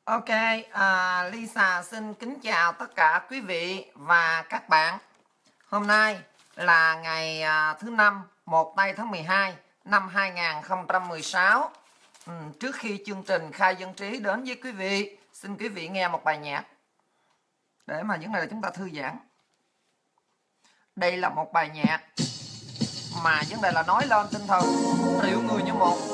Ok, Lisa xin kính chào tất cả quý vị và các bạn. Hôm nay là ngày thứ năm, 1 tây tháng 12 năm 2016. Trước khi chương trình Khai Dân Trí đến với quý vị, xin quý vị nghe một bài nhạc để mà vấn đề là chúng ta thư giãn. Đây là một bài nhạc mà vấn đề là nói lên tinh thần triệu người như một.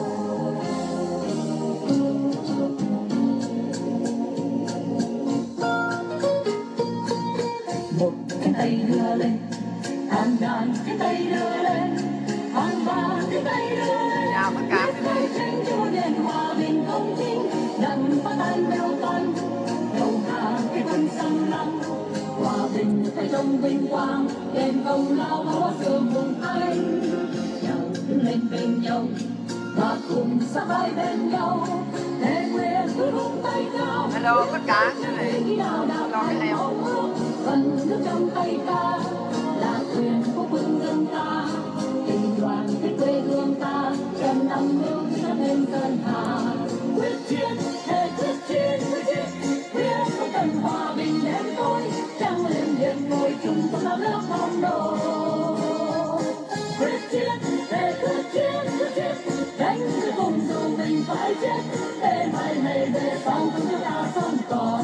Một cái tay đưa lên, hàng ngàn cái tay đưa lên, hàng vạn cái tay đưa lên. Chào tất cả quý vị. Tranh cho nền hòa bình công chính, đặng phá tan bèo toàn, đầu hàng cái quân xâm lăng. Hòa bình phải trong vinh quang, đền công lao hóa trường hùng anh. Nhau đứng lên bên nhau, và cùng sát vai bên nhau, để nguyện cứ vung tay cao. Hello tất cả quý vị. Hello cái leo. Phần nước trong tay ta là quyền của quân dân ta, tình đoàn cái quê hương ta trăm năm yêu cho nên dân hà. Quyết chiến thề quyết chiến quyết không cần hòa bình đến tôi, trăng lên điện ngồi chung trong là nước phong độ. Quyết chiến thề quyết chiến đánh cái vùng dù mình phải chết, để mai này về sau chúng ta sống còn.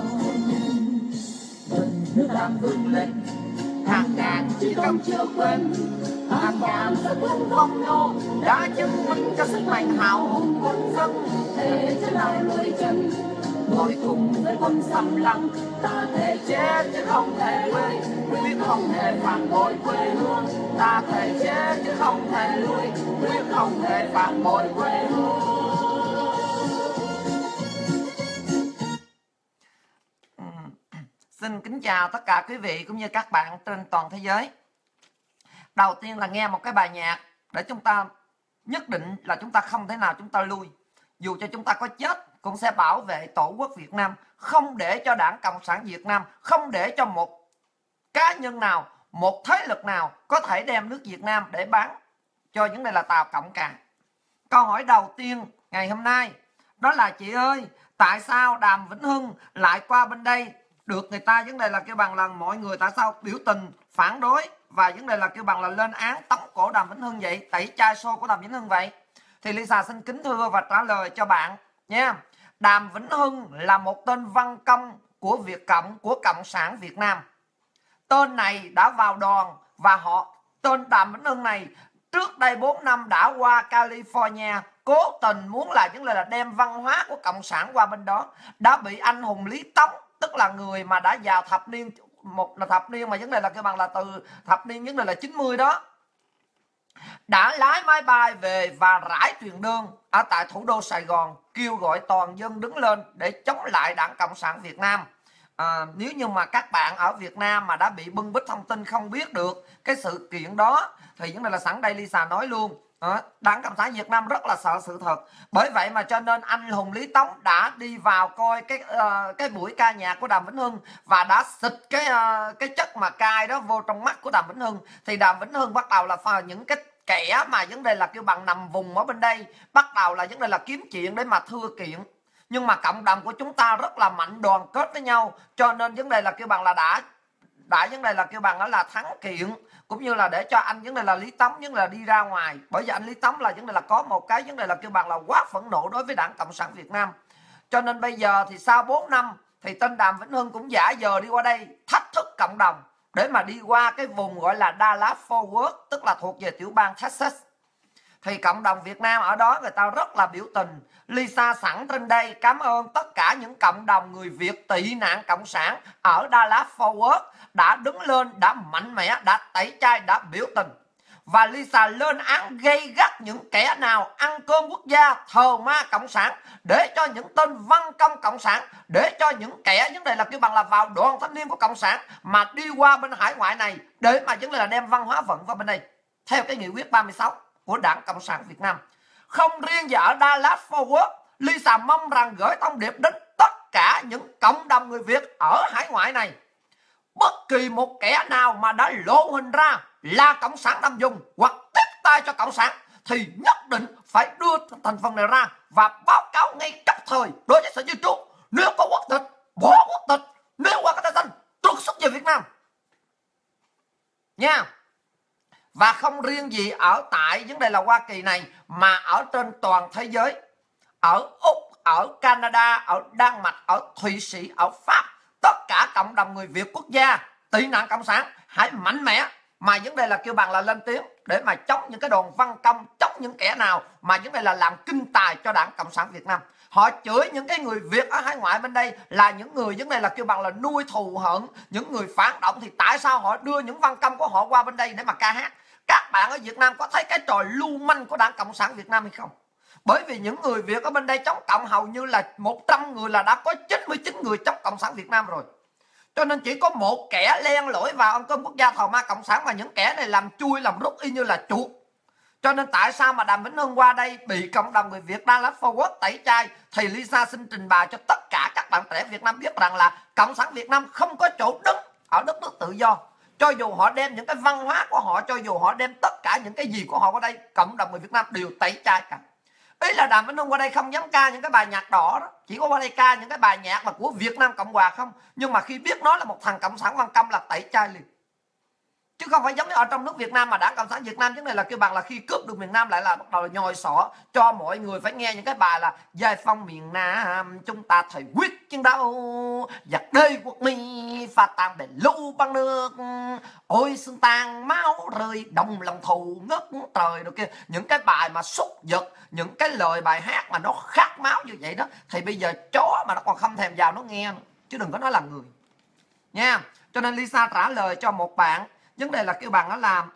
Nước đang vươn lên, hàng ngàn chỉ công chưa quên, hàng ngàn sẽ quân phong nô đã chứng minh cho sức mạnh hào hùng quân dân. thể trở lại lùi chân, ngồi cùng với quân xâm lăng. Ta thể Chết chứ không thể lui, quyết không thể phản bội quê hương. Ta thể chết chứ không thể lui, quyết không thể phản bội quê hương. Xin kính chào tất cả quý vị cũng như các bạn trên toàn thế giới. Đầu tiên là nghe một cái bài nhạc để chúng ta nhất định là chúng ta không thể nào chúng ta lui. Dù cho chúng ta có chết cũng sẽ bảo vệ Tổ quốc Việt Nam, không để cho Đảng Cộng sản Việt Nam, không để cho một cá nhân nào, một thế lực nào có thể đem nước Việt Nam để bán cho những này là Tàu Cộng Càn. Câu hỏi đầu tiên ngày hôm nay đó là: chị ơi, tại sao Đàm Vĩnh Hưng lại qua bên đây? Được người ta vấn đề là kêu bằng là mọi người tại sao biểu tình phản đối và vấn đề là kêu bằng là lên án tống cổ Đàm Vĩnh Hưng vậy, tẩy chay show của Đàm Vĩnh Hưng vậy? Thì Lisa xin kính thưa và trả lời cho bạn nha. Đàm Vĩnh Hưng là một tên văn công của Việt Cộng, của Cộng sản Việt Nam. Tên này đã vào đoàn và tên Đàm Vĩnh Hưng này trước đây 4 năm đã qua California, cố tình muốn là vấn đề là đem văn hóa của Cộng sản qua bên đó, đã bị anh hùng Lý Tống, tức là người mà đã vào thập niên, một là thập niên mà vấn đề là cái bằng là từ thập niên vấn đề là 90 đó, đã lái máy bay về và rải truyền đơn ở tại thủ đô Sài Gòn, kêu gọi toàn dân đứng lên để chống lại Đảng Cộng sản Việt Nam. Nếu như mà các bạn ở Việt Nam mà đã bị bưng bít thông tin không biết được cái sự kiện đó thì vấn đề là sẵn đây Lisa nói luôn, Đảng Cộng sản Việt Nam rất là sợ sự thật. Bởi vậy mà cho nên anh hùng Lý Tống đã đi vào coi cái buổi ca nhạc của Đàm Vĩnh Hưng và đã xịt cái chất mà cay đó vô trong mắt của Đàm Vĩnh Hưng. Thì Đàm Vĩnh Hưng bắt đầu là những cái kẻ mà vấn đề là kêu bằng nằm vùng ở bên đây bắt đầu là vấn đề là kiếm chuyện để mà thưa kiện. Nhưng mà cộng đồng của chúng ta rất là mạnh đoàn kết với nhau, cho nên vấn đề là kêu bằng là đã vấn đề là kêu bằng đó là thắng kiện, cũng như là để cho anh vấn đề là Lý Tống vấn đề là đi ra ngoài. Bởi vì anh Lý Tống là vấn đề là có một cái vấn đề là kêu bằng là quá phẫn nộ đối với Đảng Cộng sản Việt Nam. Cho nên bây giờ thì sau 4 năm thì tên Đàm Vĩnh Hưng cũng giả giờ đi qua đây thách thức cộng đồng để mà đi qua cái vùng gọi là Dallas Fort Worth, tức là thuộc về tiểu bang Texas. Thì cộng đồng Việt Nam ở đó người ta rất là biểu tình. Lisa sẵn trên đây cảm ơn tất cả những cộng đồng người Việt tị nạn cộng sản ở Dallas Fort Worth đã đứng lên, đã mạnh mẽ, đã tẩy chay, đã biểu tình. Và Lisa lên án gây gắt những kẻ nào ăn cơm quốc gia, thờ ma cộng sản, để cho những tên văn công cộng sản, để cho những kẻ vấn đề là kêu bằng là vào đoàn thanh niên của cộng sản mà đi qua bên hải ngoại này để mà vấn đề là đem văn hóa vận vào bên đây theo cái nghị quyết 36 của Đảng Cộng sản Việt Nam. Không riêng gì ở Dallas Fort Worth, Lisa mong rằng gửi thông điệp đến tất cả những cộng đồng người Việt ở hải ngoại này. Bất kỳ một kẻ nào mà đã lộ hình ra là cộng sản Nam Dùng hoặc tiếp tay cho cộng sản thì nhất định phải đưa thành phần này ra và báo cáo ngay cấp thời đối với Sở Di trú nếu có quốc tịch bỏ quốc tịch, nếu qua cái tái sanh trục xuất về Việt Nam nha. Và không riêng gì ở tại vấn đề là Hoa Kỳ này, mà ở trên toàn thế giới, ở Úc, ở Canada, ở Đan Mạch, ở Thụy Sĩ, ở Pháp, tất cả cộng đồng người Việt quốc gia tị nạn cộng sản hãy mạnh mẽ mà vấn đề là kêu bằng là lên tiếng để mà chống những cái đồn văn công, chống những kẻ nào mà vấn đề là làm kinh tài cho Đảng Cộng sản Việt Nam. Họ chửi những cái người Việt ở hải ngoại bên đây là những người vấn đề là kêu bằng là nuôi thù hận, những người phản động, thì tại sao họ đưa những văn công của họ qua bên đây để mà ca hát? Các bạn ở Việt Nam có thấy cái trò lưu manh của Đảng Cộng sản Việt Nam hay không? Bởi vì những người Việt ở bên đây chống cộng hầu như là 100 người là đã có 99 người chống Cộng sản Việt Nam rồi. Cho nên chỉ có một kẻ len lỏi vào ăn cơm quốc gia thầu ma Cộng sản, mà những kẻ này làm chui làm rút y như là chuột. Cho nên tại sao mà Đàm Vĩnh Hưng qua đây bị cộng đồng người Việt đang lách forward tẩy chay, thì Lisa xin trình bày cho tất cả các bạn trẻ Việt Nam biết rằng là Cộng sản Việt Nam không có chỗ đứng ở đất nước tự do. Cho dù họ đem những cái văn hóa của họ, cho dù họ đem tất cả những cái gì của họ qua đây, cộng đồng người Việt Nam đều tẩy chay cả. Ý là Đàm Vĩnh Hưng qua đây không dám ca những cái bài nhạc đỏ đó, chỉ có qua đây ca những cái bài nhạc mà của Việt Nam Cộng Hòa không. Nhưng mà khi biết nó là một thằng cộng sản văn công là tẩy chay liền. Chứ không phải giống như ở trong nước Việt Nam mà Đảng Cộng sản Việt Nam chứ này là kêu bằng là khi cướp được miền Nam lại là bắt đầu là nhồi sọ cho mọi người phải nghe những cái bài là giải phóng miền Nam chúng ta thời quyết chiến đấu, giặc đây quốc mi pha tàn bể lũ băng nước, ôi xương tàn máu rơi đồng lòng thù ngất trời rồi kia. Những cái bài mà xúc giật, những cái lời bài hát mà nó khát máu như vậy đó, thì bây giờ chó mà nó còn không thèm vào nó nghe nữa, chứ đừng có nói là người nha. Cho nên Lisa trả lời cho một bạn vấn đề là kêu bằng đó là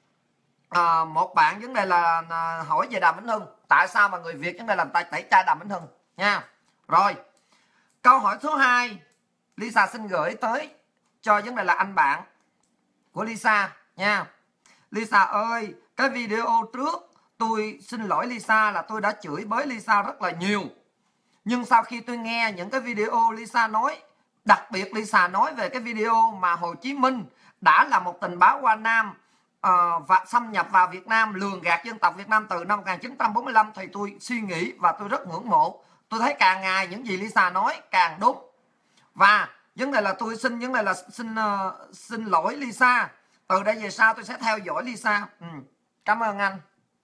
một bạn vấn đề là hỏi về Đàm Vĩnh Hưng, tại sao mà người Việt vấn đề làm tẩy chay Đàm Vĩnh Hưng nha. Rồi câu hỏi thứ hai Lisa xin gửi tới cho vấn đề là anh bạn của Lisa nha. Lisa ơi, cái video trước tôi xin lỗi Lisa là tôi đã chửi bới Lisa rất là nhiều, nhưng sau khi tôi nghe những cái video Lisa nói, đặc biệt Lisa nói về cái video mà Hồ Chí Minh đã là một tình báo Hoa Nam và xâm nhập vào Việt Nam, lường gạt dân tộc Việt Nam từ năm 1945, thì tôi suy nghĩ và tôi rất ngưỡng mộ. Tôi thấy càng ngày những gì Lisa nói càng đúng. Và vấn đề là tôi xin vấn đề là xin lỗi Lisa. Từ đây về sau tôi sẽ theo dõi Lisa. Cảm ơn anh.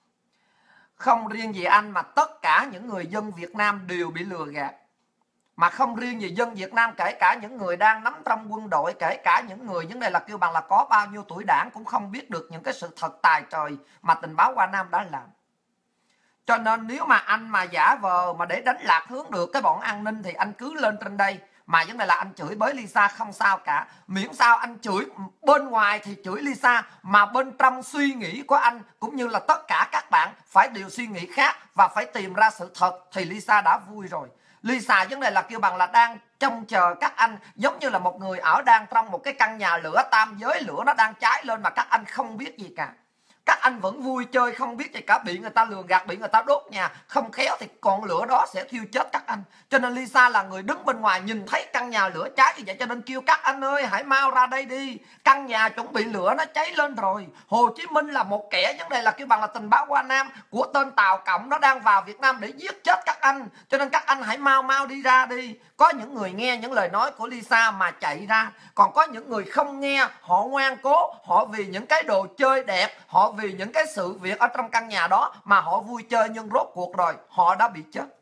Không riêng gì anh mà tất cả những người dân Việt Nam đều bị lừa gạt. Mà không riêng gì dân Việt Nam, kể cả những người đang nắm trong quân đội, kể cả những người vấn đề là kêu bằng là có bao nhiêu tuổi đảng cũng không biết được những cái sự thật tài trời mà tình báo Hoa Nam đã làm. Cho nên nếu mà anh mà giả vờ mà để đánh lạc hướng được cái bọn an ninh thì anh cứ lên trên đây mà vấn đề là anh chửi bới Lisa không sao cả. Miễn sao anh chửi bên ngoài thì chửi Lisa, mà bên trong suy nghĩ của anh cũng như là tất cả các bạn phải đều suy nghĩ khác và phải tìm ra sự thật thì Lisa đã vui rồi. Lisa vấn đề là kêu bằng là đang trông chờ các anh, giống như là một người ở đang trong một cái căn nhà lửa tam giới, lửa nó đang cháy lên mà các anh không biết gì cả. Các anh vẫn vui chơi không biết gì cả, bị người ta lường gạt, bị người ta đốt nhà, không khéo thì ngọn lửa đó sẽ thiêu chết các anh. Cho nên Lisa là người đứng bên ngoài nhìn thấy căn nhà lửa cháy như vậy, cho nên kêu các anh ơi hãy mau ra đây đi, căn nhà chuẩn bị lửa nó cháy lên rồi. Hồ Chí Minh là một kẻ vấn đề là kêu bằng là tình báo Hoa Nam của tên Tàu Cộng, nó đang vào Việt Nam để giết chết các anh. Cho nên các anh hãy mau đi ra đi. Có những người nghe những lời nói của Lisa mà chạy ra, còn có những người không nghe, họ ngoan cố, họ vì những cái đồ chơi đẹp, họ vì những cái sự việc ở trong căn nhà đó mà họ vui chơi, nhưng rốt cuộc rồi họ đã bị chết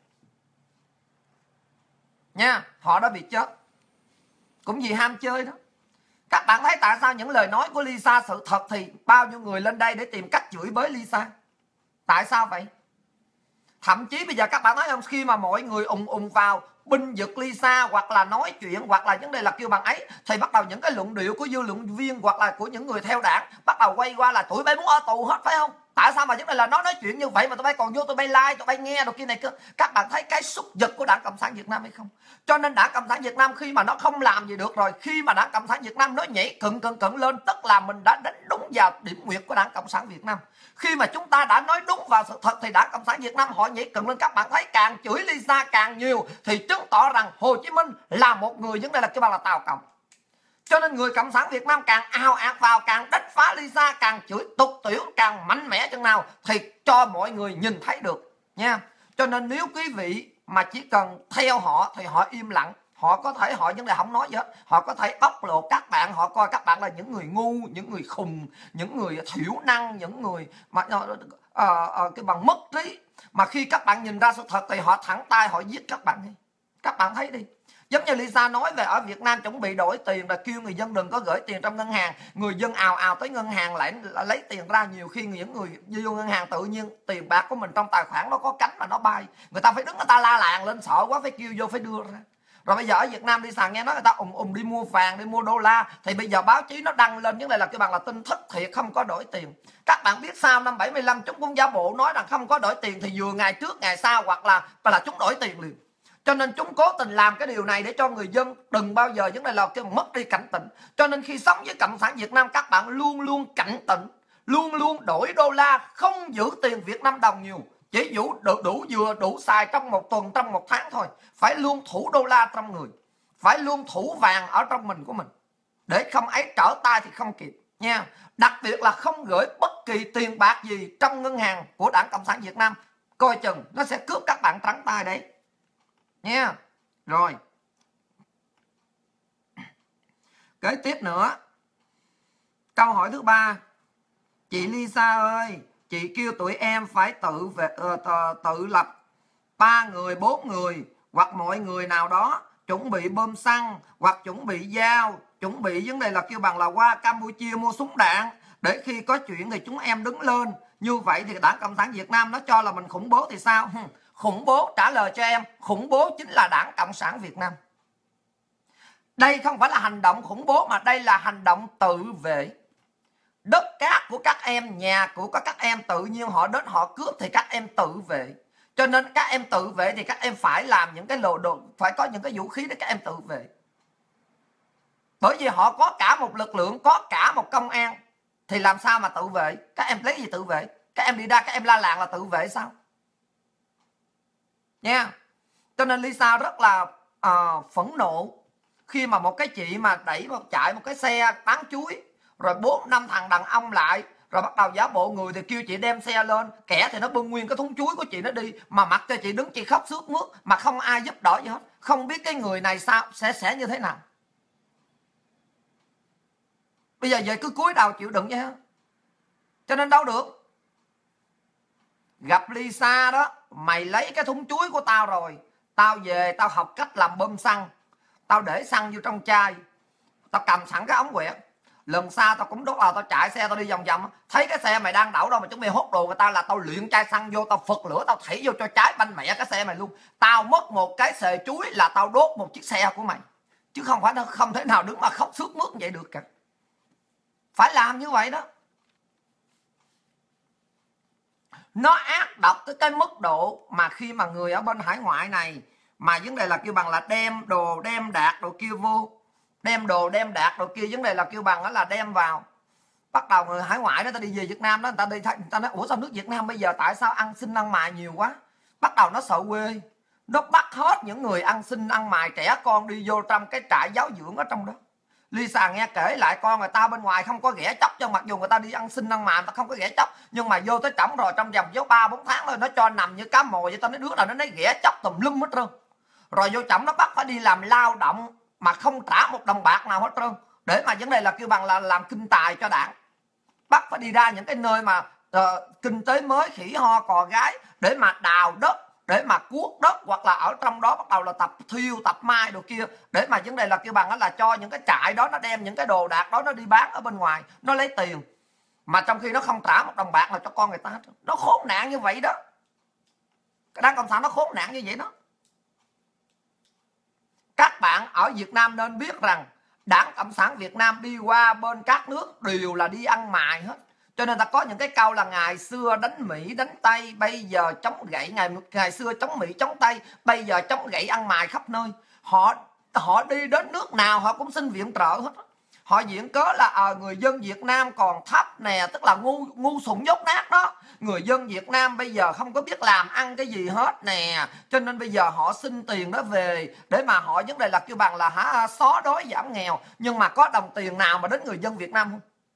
nha, họ đã bị chết cũng vì ham chơi đó. Các bạn thấy tại sao những lời nói của Lisa sự thật thì bao nhiêu người lên đây để tìm cách chửi bới Lisa? Tại sao vậy? Thậm chí bây giờ các bạn thấy không, khi mà mọi người ùng vào binh vực Lisa hoặc là nói chuyện hoặc là vấn đề là kêu bằng ấy, thì bắt đầu những cái luận điệu của dư luận viên hoặc là của những người theo đảng bắt đầu quay qua là tụi bay muốn ở tù hết phải không? Tại sao mà vấn đề là nó nói chuyện như vậy mà tụi bay còn vô tụi bay like, tụi bay nghe đồ kia này cơ? Các bạn thấy cái xúc vật của Đảng Cộng sản Việt Nam hay không? Cho nên Đảng Cộng sản Việt Nam khi mà nó không làm gì được rồi, khi mà Đảng Cộng sản Việt Nam nó nhảy cận lên, tức là mình đã đánh đúng vào điểm nguyệt của Đảng Cộng sản Việt Nam. Khi mà chúng ta đã nói đúng vào sự thật thì Đảng Cộng sản Việt Nam họ nhảy cận lên. Các bạn thấy càng chửi Lisa càng nhiều thì chứng tỏ rằng Hồ Chí Minh là một người vấn đề là cái bằng là Tàu Cộng. Cho nên người Cộng sản Việt Nam càng ào ạt vào, càng đánh phá Lisa, càng chửi tục tiểu, càng mạnh mẽ chừng nào thì cho mọi người nhìn thấy được nha. Cho nên nếu quý vị mà chỉ cần theo họ thì họ im lặng. Họ có thể họ vấn đề không nói gì hết. Họ có thể bóc lột các bạn, họ coi các bạn là những người ngu, những người khùng, những người thiểu năng, những người mà cái bằng mất trí. Mà khi các bạn nhìn ra sự thật thì họ thẳng tay họ giết các bạn đi. Các bạn thấy đi. Giống như Lisa nói về ở Việt Nam chuẩn bị đổi tiền là kêu người dân đừng có gửi tiền trong ngân hàng. Người dân ào ào tới ngân hàng lại lấy tiền ra. Nhiều khi những người vô ngân hàng tự nhiên tiền bạc của mình trong tài khoản nó có cánh mà nó bay. Người ta phải đứng, người ta la làng lên, sợ quá phải kêu vô phải đưa ra. Rồi bây giờ ở Việt Nam Lisa nghe nói người ta đi mua vàng, đi mua đô la. Thì bây giờ báo chí nó đăng lên vấn đề là cái bằng là tin thất thiệt, không có đổi tiền. Các bạn biết sao năm 75 chúng cũng giả bộ nói rằng không có đổi tiền thì vừa ngày trước ngày sau hoặc là chúng đổi tiền liền. Cho nên chúng cố tình làm cái điều này để cho người dân đừng bao giờ vấn đề là cái mất đi cảnh tỉnh. Cho nên khi sống với Cộng sản Việt Nam các bạn luôn luôn cảnh tỉnh, luôn luôn đổi đô la, không giữ tiền Việt Nam đồng nhiều, chỉ đủ xài trong một tuần, trong một tháng thôi. Phải luôn thủ đô la trong người, phải luôn thủ vàng ở trong mình của mình, để không ấy trở tay thì không kịp nha. Đặc biệt là không gửi bất kỳ tiền bạc gì trong ngân hàng của Đảng Cộng sản Việt Nam, coi chừng nó sẽ cướp các bạn trắng tay đấy nha. Rồi kế tiếp nữa, câu hỏi thứ 3. Chị Lisa ơi, chị kêu tụi em phải tự lập 3 người 4 người hoặc mọi người nào đó chuẩn bị bơm xăng hoặc chuẩn bị dao, chuẩn bị vấn đề là kêu bằng là qua Campuchia mua súng đạn, để khi có chuyện thì chúng em đứng lên. Như vậy thì Đảng Cộng sản Việt Nam nó cho là mình khủng bố thì sao? Khủng bố, trả lời cho em, khủng bố chính là Đảng Cộng sản Việt Nam. Đây không phải là hành động khủng bố mà đây là hành động tự vệ. Đất cát của các em, nhà của các em tự nhiên họ đến họ cướp thì các em tự vệ. Cho nên các em tự vệ thì các em phải làm những cái đồ, phải có những cái vũ khí để các em tự vệ. Bởi vì họ có cả một lực lượng, có cả một công an, thì làm sao mà tự vệ? Các em lấy gì tự vệ? Các em đi ra các em la làng là tự vệ sao? Nha. Cho nên Lisa rất là phẫn nộ khi mà một cái chị mà chạy một cái xe bán chuối, rồi 4-5 thằng đàn ông lại, rồi bắt đầu giả bộ người thì kêu chị đem xe lên, kẻ thì nó bưng nguyên cái thúng chuối của chị nó đi, mà mặc cho chị đứng chị khóc sướt mướt mà không ai giúp đỡ gì hết. Không biết cái người này sao sẽ như thế nào. Bây giờ về cứ cúi đầu chịu đựng vậy ha. Cho nên đâu được. Gặp Lisa đó, mày lấy cái thúng chuối của tao rồi, tao về tao học cách làm bơm xăng, tao để xăng vô trong chai, tao cầm sẵn cái ống quẹt. Lần sau tao cũng đốt là tao chạy xe tao đi vòng vòng, thấy cái xe mày đang đậu đâu mà chuẩn bị hốt đồ người ta là tao luyện chai xăng vô, tao phật lửa, tao thảy vô cho cháy banh mẹ cái xe mày luôn. Tao mất một cái xề chuối là tao đốt một chiếc xe của mày, chứ không phải không thể nào đứng mà khóc sướt mướt vậy được cả. Phải làm như vậy đó. Nó ác độc tới cái mức độ mà khi mà người ở bên hải ngoại này mà vấn đề là kêu bằng là đem đồ đem đạc đồ kia vô, đem đồ đem đạc đồ kia, vấn đề là kêu bằng là đem vào. Bắt đầu người hải ngoại đó, ta đi về Việt Nam đó, người ta nói ủa sao nước Việt Nam bây giờ tại sao ăn xin ăn mài nhiều quá. Bắt đầu nó sợ quê, nó bắt hết những người ăn xin ăn mài trẻ con đi vô trong cái trại giáo dưỡng ở trong đó. Lisa nghe kể lại con người ta bên ngoài không có ghẻ chóc, cho mặc dù người ta đi ăn xin ăn mài người ta không có ghẻ chóc, nhưng mà vô tới trỏng rồi trong vòng 3-4 tháng thôi nó cho nằm như cá mồi vậy. Tao nói đứa nào nó nói ghẻ chóc tùm lum hết trơn. Rồi vô trỏng nó bắt phải đi làm lao động mà không trả một đồng bạc nào hết trơn, để mà vấn đề là kêu bằng là làm kinh tài cho đảng. Bắt phải đi ra những cái nơi mà kinh tế mới khỉ ho cò gái để mà đào đất, để mà cuốc đất, hoặc là ở trong đó bắt đầu là tập thiêu tập mai đồ kia, để mà vấn đề là kêu bằng là cho những cái trại đó nó đem những cái đồ đạc đó nó đi bán ở bên ngoài, nó lấy tiền mà trong khi nó không trả một đồng bạc nào cho con người ta. Nó khốn nạn như vậy đó. Cái Đảng Cộng sản nó khốn nạn như vậy đó. Các bạn ở Việt Nam nên biết rằng Đảng Cộng sản Việt Nam đi qua bên các nước đều là đi ăn mài hết. Cho nên ta có những cái câu là ngày xưa đánh Mỹ đánh Tây, bây giờ chống gậy, ngày xưa chống Mỹ chống Tây, bây giờ chống gậy ăn mài khắp nơi. Họ đi đến nước nào họ cũng xin viện trợ hết. Họ diễn cớ là người dân Việt Nam còn thấp nè, tức là ngu sủng dốt nát đó. Người dân Việt Nam bây giờ không có biết làm ăn cái gì hết nè, cho nên bây giờ họ xin tiền đó về để mà họ vấn đề là kêu bằng là xóa đói giảm nghèo. Nhưng mà có đồng tiền nào mà đến người dân Việt Nam không?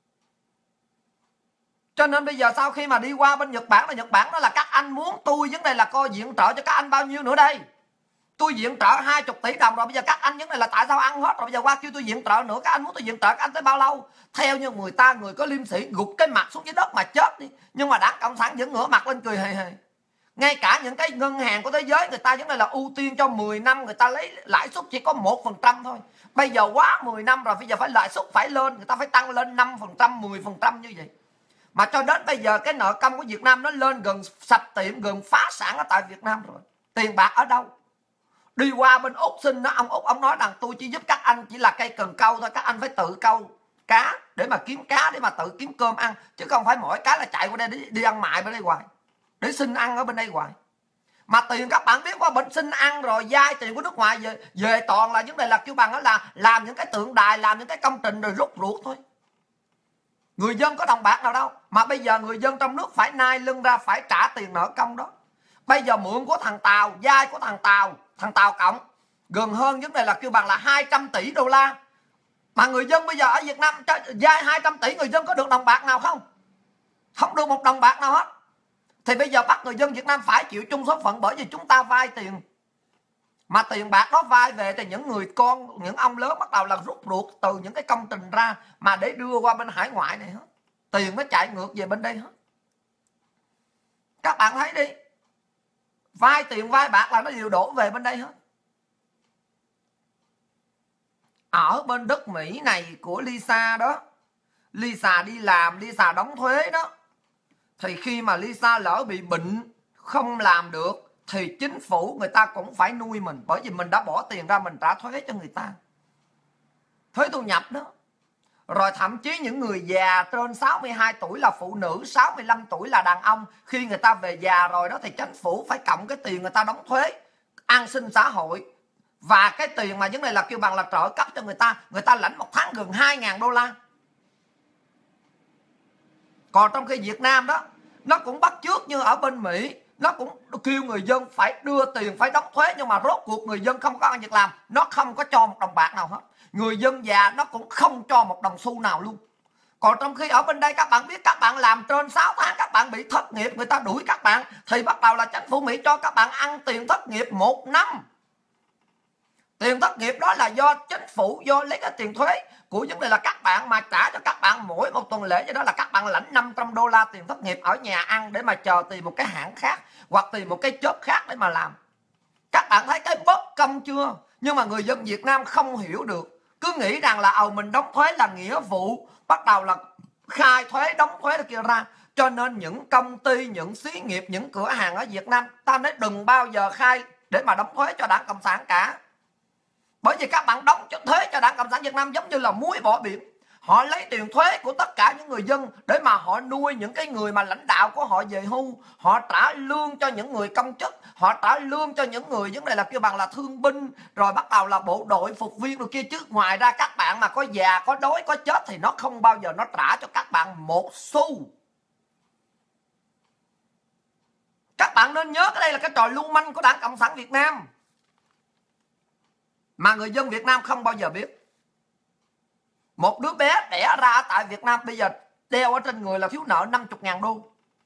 Cho nên bây giờ sau khi mà đi qua bên Nhật Bản, là Nhật Bản đó là các anh muốn tôi vấn đề là coi viện trợ cho các anh bao nhiêu nữa đây. Tôi viện trợ 20 tỷ đồng rồi, bây giờ các anh vấn đề là tại sao ăn hết rồi, bây giờ qua kêu tôi viện trợ nữa, các anh muốn tôi viện trợ các anh tới bao lâu? Theo như người ta, người có liêm sĩ gục cái mặt xuống dưới đất mà chết đi, nhưng mà Đảng Cộng sản vẫn ngửa mặt lên cười hề hề. Ngay cả những cái ngân hàng của thế giới người ta vấn đề là ưu tiên cho 10 năm người ta lấy lãi suất chỉ có 1% thôi. Bây giờ quá 10 năm rồi, bây giờ phải lãi suất phải lên, người ta phải tăng lên 5%, 10% như vậy. Mà cho đến bây giờ cái nợ công của Việt Nam nó lên gần sập tiệm, gần phá sản ở tại Việt Nam rồi. Tiền bạc ở đâu? Đi qua bên Úc xin nó, ông Úc ông nói rằng tôi chỉ giúp các anh chỉ là cây cần câu thôi, các anh phải tự câu cá để mà kiếm cá, để mà tự kiếm cơm ăn, chứ không phải mỗi cái là chạy qua đây đi ăn mại bên đây hoài, để xin ăn ở bên đây hoài. Mà tiền các bạn biết qua bên xin ăn rồi vay tiền của nước ngoài về toàn là vấn đề là kêu bằng đó là làm những cái tượng đài, làm những cái công trình rồi rút ruột thôi. Người dân có đồng bạc nào đâu, mà bây giờ người dân trong nước phải nai lưng ra phải trả tiền nợ công đó. Bây giờ mượn của thằng Tàu, vay của thằng Tàu Cộng gần hơn vấn đề là kêu bằng là 200 tỷ đô la. Mà người dân bây giờ ở Việt Nam vay 200 tỷ, người dân có được đồng bạc nào không? Không được một đồng bạc nào hết. Thì bây giờ bắt người dân Việt Nam phải chịu chung số phận, bởi vì chúng ta vay tiền. Mà tiền bạc đó vay về thì những người con, những ông lớn bắt đầu là rút ruột từ những cái công trình ra mà để đưa qua bên hải ngoại này hết. Tiền nó chạy ngược về bên đây hết. Các bạn thấy đi, vay tiền vay bạc là nó đều đổ về bên đây hết. Ở bên đất Mỹ này của Lisa đó, Lisa đi làm, Lisa đóng thuế đó, thì khi mà Lisa lỡ bị bệnh không làm được thì chính phủ người ta cũng phải nuôi mình, bởi vì mình đã bỏ tiền ra mình trả thuế cho người ta, thuế thu nhập đó. Rồi thậm chí những người già trên 62 tuổi là phụ nữ, 65 tuổi là đàn ông, khi người ta về già rồi đó thì chính phủ phải cộng cái tiền người ta đóng thuế an sinh xã hội và cái tiền mà vấn đề là kêu bằng là trợ cấp cho người ta lãnh một tháng gần 2.000 đô la. Còn trong khi Việt Nam đó, nó cũng bắt chước như ở bên Mỹ, nó cũng kêu người dân phải đưa tiền, phải đóng thuế, nhưng mà rốt cuộc người dân không có ăn việc làm, nó không có cho một đồng bạc nào hết. Người dân già nó cũng không cho một đồng xu nào luôn. Còn trong khi ở bên đây các bạn biết, các bạn làm trên 6 tháng các bạn bị thất nghiệp, người ta đuổi các bạn, thì bắt đầu là chính phủ Mỹ cho các bạn ăn tiền thất nghiệp 1 năm. Tiền thất nghiệp đó là do chính phủ, do lấy cái tiền thuế của vấn đề là các bạn mà trả cho các bạn mỗi một tuần lễ, cho đó là các bạn lãnh 500 đô la tiền thất nghiệp ở nhà ăn để mà chờ tìm một cái hãng khác hoặc tìm một cái job khác để mà làm. Các bạn thấy cái bất công chưa? Nhưng mà người dân Việt Nam không hiểu được, cứ nghĩ rằng là mình đóng thuế là nghĩa vụ, bắt đầu là khai thuế, đóng thuế kia ra. Cho nên những công ty, những xí nghiệp, những cửa hàng ở Việt Nam, ta nói đừng bao giờ khai để mà đóng thuế cho Đảng Cộng sản cả. Bởi vì các bạn đóng thuế cho Đảng Cộng sản Việt Nam giống như là muối bỏ biển. Họ lấy tiền thuế của tất cả những người dân để mà họ nuôi những cái người mà lãnh đạo của họ về hưu. Họ trả lương cho những người công chức, họ trả lương cho những người vấn đề là kêu bằng là thương binh, rồi bắt đầu là bộ đội phục viên rồi kia. Chứ ngoài ra các bạn mà có già, có đói, có chết thì nó không bao giờ nó trả cho các bạn một xu. Các bạn nên nhớ cái đây là cái trò lưu manh của Đảng Cộng sản Việt Nam mà người dân Việt Nam không bao giờ biết. Một đứa bé đẻ ra tại Việt Nam bây giờ đeo ở trên người là thiếu nợ 50.000 đô.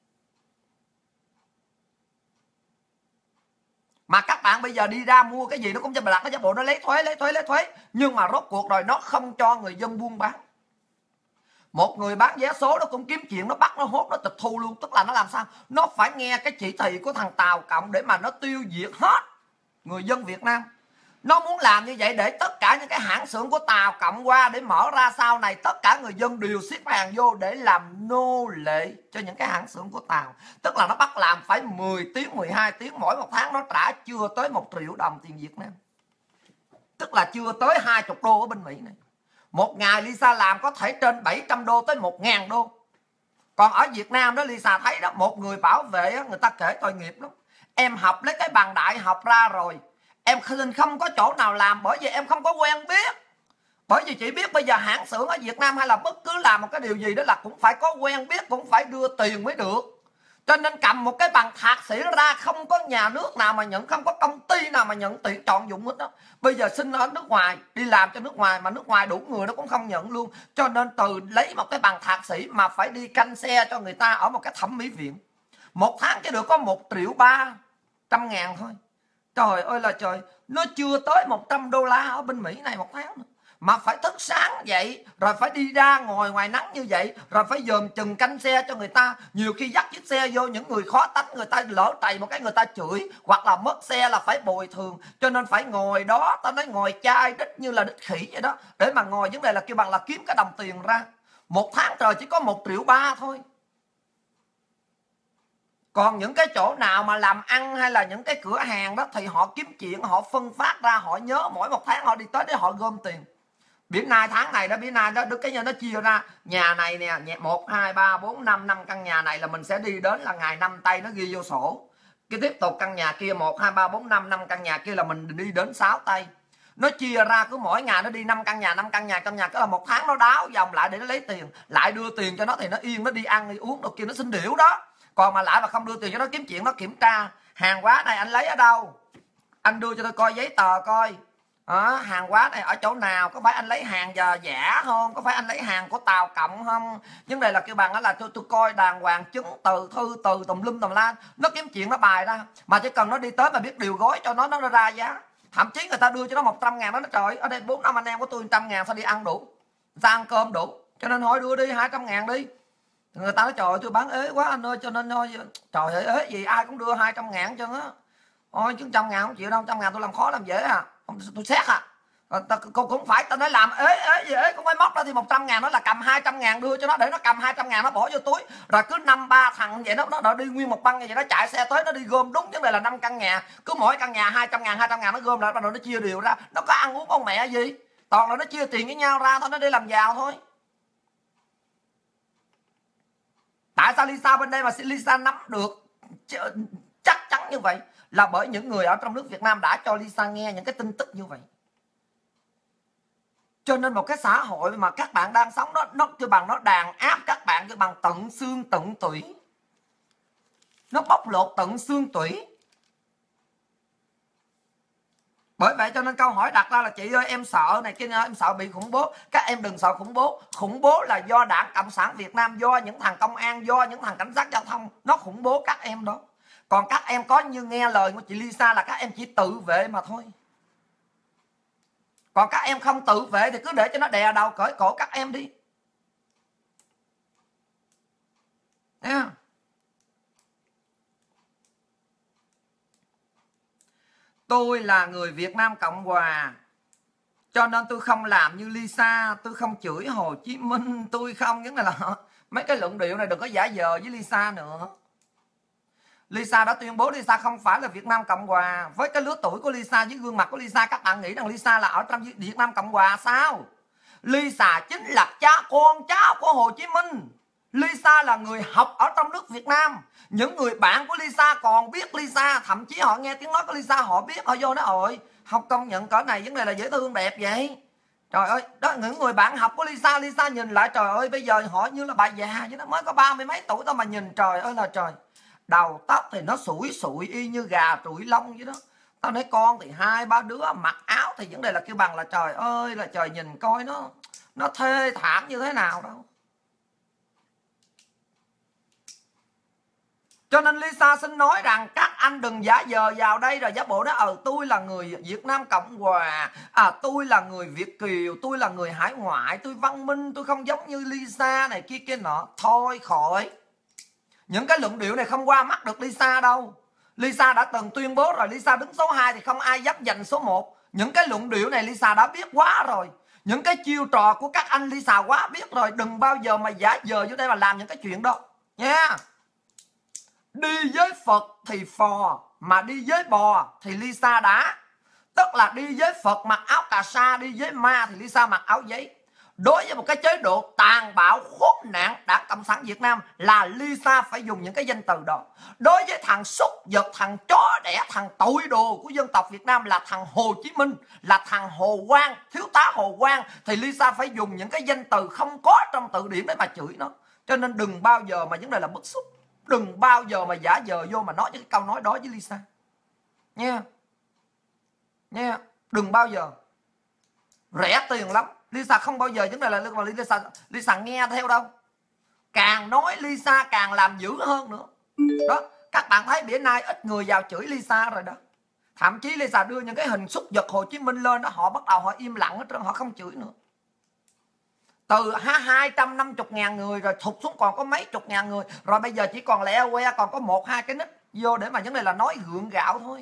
Mà các bạn bây giờ đi ra mua cái gì nó cũng cho bà đặt cái giá bộ, nó lấy thuế. Nhưng mà rốt cuộc rồi nó không cho người dân buôn bán. Một người bán vé số nó cũng kiếm chuyện, nó bắt, nó hốt, nó tịch thu luôn. Tức là nó làm sao? Nó phải nghe cái chỉ thị của thằng Tàu Cộng để mà nó tiêu diệt hết người dân Việt Nam. Nó muốn làm như vậy để tất cả những cái hãng xưởng của Tàu Cộng qua để mở ra sau này tất cả người dân đều xếp hàng vô để làm nô lệ cho những cái hãng xưởng của Tàu. Tức là nó bắt làm phải 10 tiếng, 12 tiếng, mỗi một tháng nó trả chưa tới 1 triệu đồng tiền Việt Nam. Tức là chưa tới 20 đô ở bên Mỹ này. Một ngày Lisa làm có thể trên 700 đô tới 1.000 đô. Còn ở Việt Nam đó Lisa thấy đó, một người bảo vệ người ta kể tội nghiệp lắm. Em học lấy cái bằng đại học ra rồi, em không có chỗ nào làm bởi vì em không có quen biết. Bởi vì chị biết bây giờ hãng xưởng ở Việt Nam hay là bất cứ làm một cái điều gì đó là cũng phải có quen biết, cũng phải đưa tiền mới được. Cho nên cầm một cái bằng thạc sĩ ra không có nhà nước nào mà nhận, không có công ty nào mà nhận tiền chọn dụng hết đó. Bây giờ xin ở nước ngoài, đi làm cho nước ngoài mà nước ngoài đủ người nó cũng không nhận luôn. Cho nên từ lấy một cái bằng thạc sĩ mà phải đi canh xe cho người ta ở một cái thẩm mỹ viện. Một tháng chỉ được có 1.300.000 thôi. Trời ơi là trời, nó chưa tới 100 đô la ở bên Mỹ này một tháng nữa. Mà phải thức sáng vậy, rồi phải đi ra ngồi ngoài nắng như vậy, rồi phải dòm chừng canh xe cho người ta. Nhiều khi dắt chiếc xe vô, những người khó tánh, người ta lỡ trầy một cái người ta chửi, hoặc là mất xe là phải bồi thường. Cho nên phải ngồi đó, ta nói ngồi chai đít như là đít khỉ vậy đó, để mà ngồi vấn đề là kêu bằng là kiếm cái đồng tiền ra. Một tháng trời chỉ có 1,3 triệu thôi. Còn những cái chỗ nào mà làm ăn hay là những cái cửa hàng đó thì họ kiếm chuyện, họ phân phát ra, họ nhớ mỗi một tháng họ đi tới để họ gom tiền. Bữa nay tháng này đó, bữa nay đó, cái nhà nó chia ra nhà này nè, 1, 2, 3, 4, 5 căn nhà này là mình sẽ đi đến là ngày 5 tây, nó ghi vô sổ. Cái tiếp tục căn nhà kia 1, 2, 3, 4, 5 căn nhà kia là mình đi đến 6 tây. Nó chia ra cứ mỗi ngày nó đi 5 căn nhà, cái là một tháng nó đáo vòng lại để nó lấy tiền, lại đưa tiền cho nó thì nó yên, nó đi ăn đi uống đồ kia, nó xin điểu đó. Còn mà lại mà không đưa tiền cho nó kiếm chuyện, nó kiểm tra hàng hóa này anh lấy ở đâu, anh đưa cho tôi coi giấy tờ coi. Hàng hóa này ở chỗ nào, có phải anh lấy hàng giả không, có phải anh lấy hàng của Tàu Cộng không. Vấn đề là kêu bằng đó là tôi coi đàng hoàng, chứng từ thư từ tùm lum tùm la, nó kiếm chuyện nó bài ra. Mà chỉ cần nó đi tới mà biết điều gói cho nó ra giá. Thậm chí người ta đưa cho nó 100.000 đó, nó trời ở đây 4-5 anh em của tôi 100.000 sao đi ăn đủ, sao ăn cơm đủ. Cho nên hỏi đưa đi 200.000 đi. Người ta nói trời ơi tôi bán ế quá anh ơi, cho nên thôi trời ơi ế gì ai cũng đưa 200.000 cho á. Ôi chứ 100.000 không chịu đâu, 100.000 tôi làm khó làm dễ à, tôi xét à. Cô cũng phải, tao nói làm ế gì ế cũng phải móc ra thì 100.000 nó là cầm 200.000 đưa cho nó, để nó cầm 200.000 nó bỏ vô túi, rồi cứ 5-3 thằng vậy nó đi nguyên một băng như vậy, nó chạy xe tới nó đi gom đúng vấn đề là 5 căn nhà, cứ mỗi căn nhà 200.000 nó gom lại bắt đầu nó chia đều ra, nó có ăn uống con mẹ gì, toàn là nó chia tiền với nhau ra thôi, nó đi làm giàu thôi. Tại sao Lisa bên đây mà Lisa nắm được chắc chắn như vậy? Là bởi những người ở trong nước Việt Nam đã cho Lisa nghe những cái tin tức như vậy. Cho nên một cái xã hội mà các bạn đang sống nó kêu bằng nó đàn áp các bạn kêu bằng tận xương tận tủy. Nó bóc lột tận xương tủy. Bởi vậy cho nên câu hỏi đặt ra là chị ơi em sợ này kia, em sợ bị khủng bố. Các em đừng sợ khủng bố. Khủng bố là do Đảng Cộng sản Việt Nam, do những thằng công an, do những thằng cảnh sát giao thông, nó khủng bố các em đó. Còn các em có như nghe lời của chị Lisa là các em chỉ tự vệ mà thôi. Còn các em không tự vệ thì cứ để cho nó đè đầu cởi cổ các em đi. Thấy không? Tôi là người Việt Nam Cộng Hòa, cho nên tôi không làm như Lisa, tôi không chửi Hồ Chí Minh, tôi không, những này là mấy cái luận điệu này đừng có giả vờ với Lisa nữa. Lisa đã tuyên bố Lisa không phải là Việt Nam Cộng Hòa. Với cái lứa tuổi của Lisa, với gương mặt của Lisa, các bạn nghĩ rằng Lisa là ở trong Việt Nam Cộng Hòa sao? Lisa chính là con cháu của Hồ Chí Minh. Lisa là người học ở trong nước Việt Nam. Những người bạn của Lisa còn biết Lisa, thậm chí họ nghe tiếng nói của Lisa họ biết, họ vô nói ôi không công nhận cỡ này, vấn đề là dễ thương đẹp vậy. Trời ơi, đó những người bạn học của Lisa, Lisa nhìn lại trời ơi bây giờ họ như là bà già vậy đó, mới có 30 mấy tuổi thôi mà nhìn trời ơi là trời. Đầu tóc thì nó sủi y như gà trụi lông vậy đó. Tao nói con thì 2-3 đứa, mặc áo thì vấn đề là kêu bằng là trời ơi là trời, nhìn coi nó thê thảm như thế nào đâu. Cho nên Lisa xin nói rằng các anh đừng giả vờ vào đây rồi giả bộ đó tôi là người Việt Nam Cộng Hòa, tôi là người Việt kiều, tôi là người hải ngoại, tôi văn minh, tôi không giống như Lisa này kia nọ. Thôi khỏi. Những cái luận điệu này không qua mắt được Lisa đâu. Lisa đã từng tuyên bố rồi, Lisa đứng số 2 thì không ai dám giành số 1. Những cái luận điệu này Lisa đã biết quá rồi. Những cái chiêu trò của các anh Lisa quá biết rồi. Đừng bao giờ mà giả vờ vô đây mà làm những cái chuyện đó nha. Đi với Phật thì phò, mà đi với bò thì Lisa đã. Tức là đi với Phật mặc áo cà sa, đi với ma thì Lisa mặc áo giấy. Đối với một cái chế độ tàn bạo khốn nạn Đảng Cộng sản Việt Nam là Lisa phải dùng những cái danh từ đó. Đối với thằng súc vật, thằng chó đẻ, thằng tội đồ của dân tộc Việt Nam là thằng Hồ Chí Minh, là thằng Hồ Quang, thiếu tá Hồ Quang, thì Lisa phải dùng những cái danh từ không có trong từ điển để mà chửi nó. Cho nên đừng bao giờ mà vấn đề là bức xúc, đừng bao giờ mà giả vờ vô mà nói những cái câu nói đó với Lisa nha. Nha, đừng bao giờ. Rẻ tiền lắm. Lisa không bao giờ vấn đề là Lisa nghe theo đâu. Càng nói Lisa càng làm dữ hơn nữa. Đó, các bạn thấy bữa nay ít người vào chửi Lisa rồi đó. Thậm chí Lisa đưa những cái hình xúc vật Hồ Chí Minh lên đó, họ bắt đầu họ im lặng hết trơn, họ không chửi nữa. Từ 250.000 người rồi thụt xuống còn có mấy chục ngàn người, rồi bây giờ chỉ còn lẹ que, còn có 1-2 cái nick vô để mà vấn đề là nói gượng gạo thôi.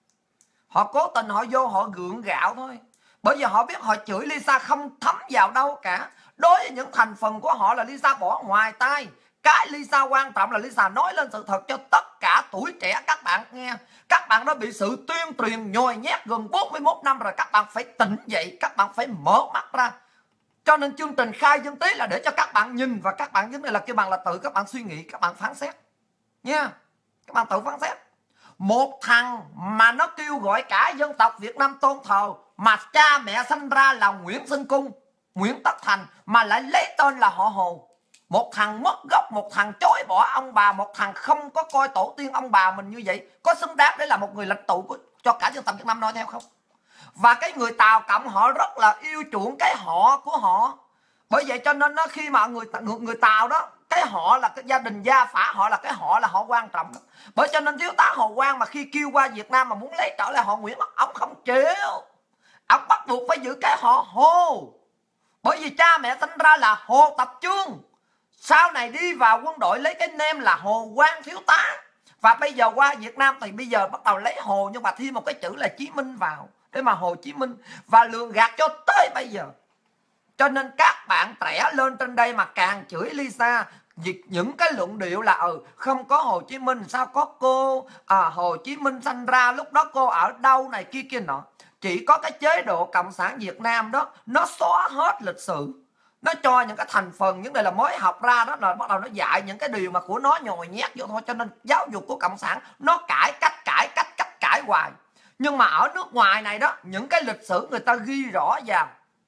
Họ cố tình họ vô họ gượng gạo thôi, bởi vì họ biết họ chửi Lisa không thấm vào đâu cả. Đối với những thành phần của họ là Lisa bỏ ngoài tai. Cái Lisa quan trọng là Lisa nói lên sự thật cho tất cả tuổi trẻ các bạn nghe. Các bạn đã bị sự tuyên truyền nhồi nhét gần 41 năm rồi, các bạn phải tỉnh dậy, các bạn phải mở mắt ra. Cho nên chương trình Khai Dân Tí là để cho các bạn nhìn, và các bạn vấn đề là kêu bằng là tự các bạn suy nghĩ, các bạn phán xét nha. Các bạn tự phán xét. Một thằng mà nó kêu gọi cả dân tộc Việt Nam tôn thờ, mà cha mẹ sinh ra là Nguyễn Sinh Cung, Nguyễn Tất Thành, mà lại lấy tên là họ Hồ. Một thằng mất gốc, một thằng chối bỏ ông bà, một thằng không có coi tổ tiên ông bà mình như vậy, có xứng đáng để là một người lãnh tụ cho cả dân tộc Việt Nam nói theo không? Và cái người Tàu Cộng họ rất là yêu chuộng cái họ của họ. Bởi vậy cho nên nó khi mà người Tàu đó, cái họ là cái gia đình gia phả họ, là cái họ là họ quan trọng đó. Bởi cho nên thiếu tá Hồ Quang mà khi kêu qua Việt Nam mà muốn lấy trở lại họ Nguyễn, ông không chịu. Ông bắt buộc phải giữ cái họ Hồ. Bởi vì cha mẹ sinh ra là Hồ Tập Chương, sau này đi vào quân đội lấy cái name là Hồ Quang thiếu tá. Và bây giờ qua Việt Nam thì bây giờ bắt đầu lấy Hồ, nhưng mà thêm một cái chữ là Chí Minh vào để mà Hồ Chí Minh, và lường gạt cho tới bây giờ. Cho nên các bạn trẻ lên trên đây mà càng chửi Lisa những cái luận điệu là không có Hồ Chí Minh, sao có cô, Hồ Chí Minh sanh ra lúc đó cô ở đâu này kia kia nọ. Chỉ có cái chế độ Cộng sản Việt Nam đó, nó xóa hết lịch sử, nó cho những cái thành phần những đây là mới học ra đó là bắt đầu nó dạy những cái điều mà của nó nhồi nhét vô thôi. Cho nên giáo dục của Cộng sản nó cải cách hoài. Nhưng mà ở nước ngoài này đó, những cái lịch sử người ta ghi rõ vào,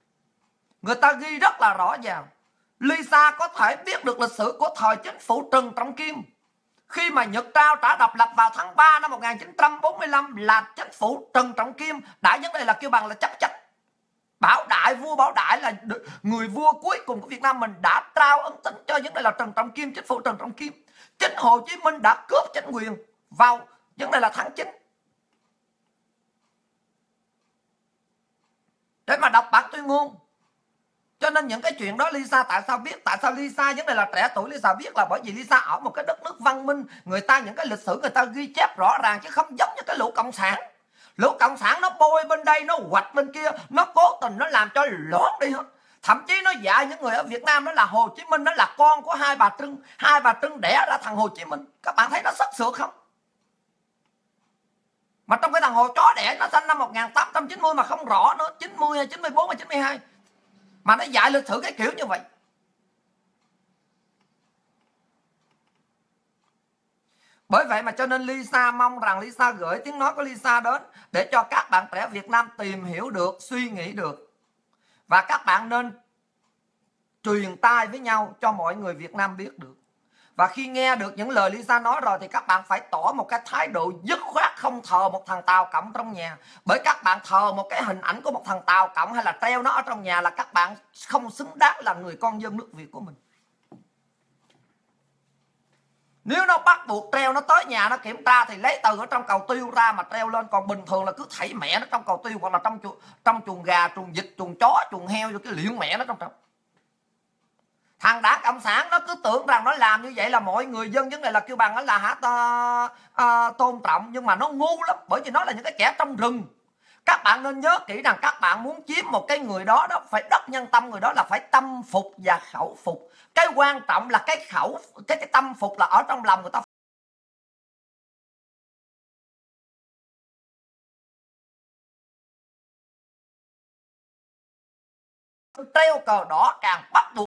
người ta ghi rất là rõ ràng. Lisa có thể biết được lịch sử của thời chính phủ Trần Trọng Kim. Khi mà Nhật trao trả độc lập vào tháng 3 năm 1945 là chính phủ Trần Trọng Kim đã vấn đề là kêu bằng là chấp trách. Bảo Đại, vua Bảo Đại là người vua cuối cùng của Việt Nam mình, đã trao ân tín cho vấn đề là Trần Trọng Kim, chính phủ Trần Trọng Kim. Chính Hồ Chí Minh đã cướp chính quyền vào vấn đề là tháng 9 để mà đọc bản tuyên ngôn. Cho nên những cái chuyện đó Lisa tại sao biết? Tại sao Lisa vấn đề là trẻ tuổi Lisa biết là bởi vì Lisa ở một cái đất nước văn minh, người ta những cái lịch sử người ta ghi chép rõ ràng, chứ không giống như cái lũ cộng sản. Lũ cộng sản nó bôi bên đây, nó hoạch bên kia, nó cố tình nó làm cho loạn đi hết. Thậm chí nó dạy những người ở Việt Nam đó là Hồ Chí Minh đó là con của Hai Bà Trưng, Hai Bà Trưng đẻ ra thằng Hồ Chí Minh. Các bạn thấy nó sắc sược không? Mà trong cái thằng Hồ chó đẻ nó sinh năm 1890 mà không rõ nữa, 90 hay 94 hay 92, mà nó dạy lịch sử cái kiểu như vậy. Bởi vậy mà cho nên Lisa mong rằng Lisa gửi tiếng nói của Lisa đến để cho các bạn trẻ Việt Nam tìm hiểu được, suy nghĩ được. Và các bạn nên truyền tai với nhau cho mọi người Việt Nam biết được. Và khi nghe được những lời Lisa nói rồi thì các bạn phải tỏ một cái thái độ dứt khoát, không thờ một thằng Tàu Cộng trong nhà. Bởi các bạn thờ một cái hình ảnh của một thằng Tàu Cộng hay là treo nó ở trong nhà là các bạn không xứng đáng là người con dân nước Việt của mình. Nếu nó bắt buộc treo, nó tới nhà nó kiểm tra thì lấy từ ở trong cầu tiêu ra mà treo lên. Còn bình thường là cứ thảy mẹ nó trong cầu tiêu, hoặc là trong chuồng gà, chuồng vịt, chuồng chó, chuồng heo, vô cái liễn mẹ nó trong. Thằng Đảng Cộng sản nó cứ tưởng rằng nó làm như vậy là mọi người dân vấn đề là kêu bằng là tôn trọng, nhưng mà nó ngu lắm. Bởi vì nó là những cái kẻ trong rừng. Các bạn nên nhớ kỹ rằng các bạn muốn chiếm một cái người đó đó, phải đắc nhân tâm người đó là phải tâm phục và khẩu phục. Cái quan trọng là cái tâm phục là ở trong lòng người ta. Treo cờ đỏ càng bắt buộc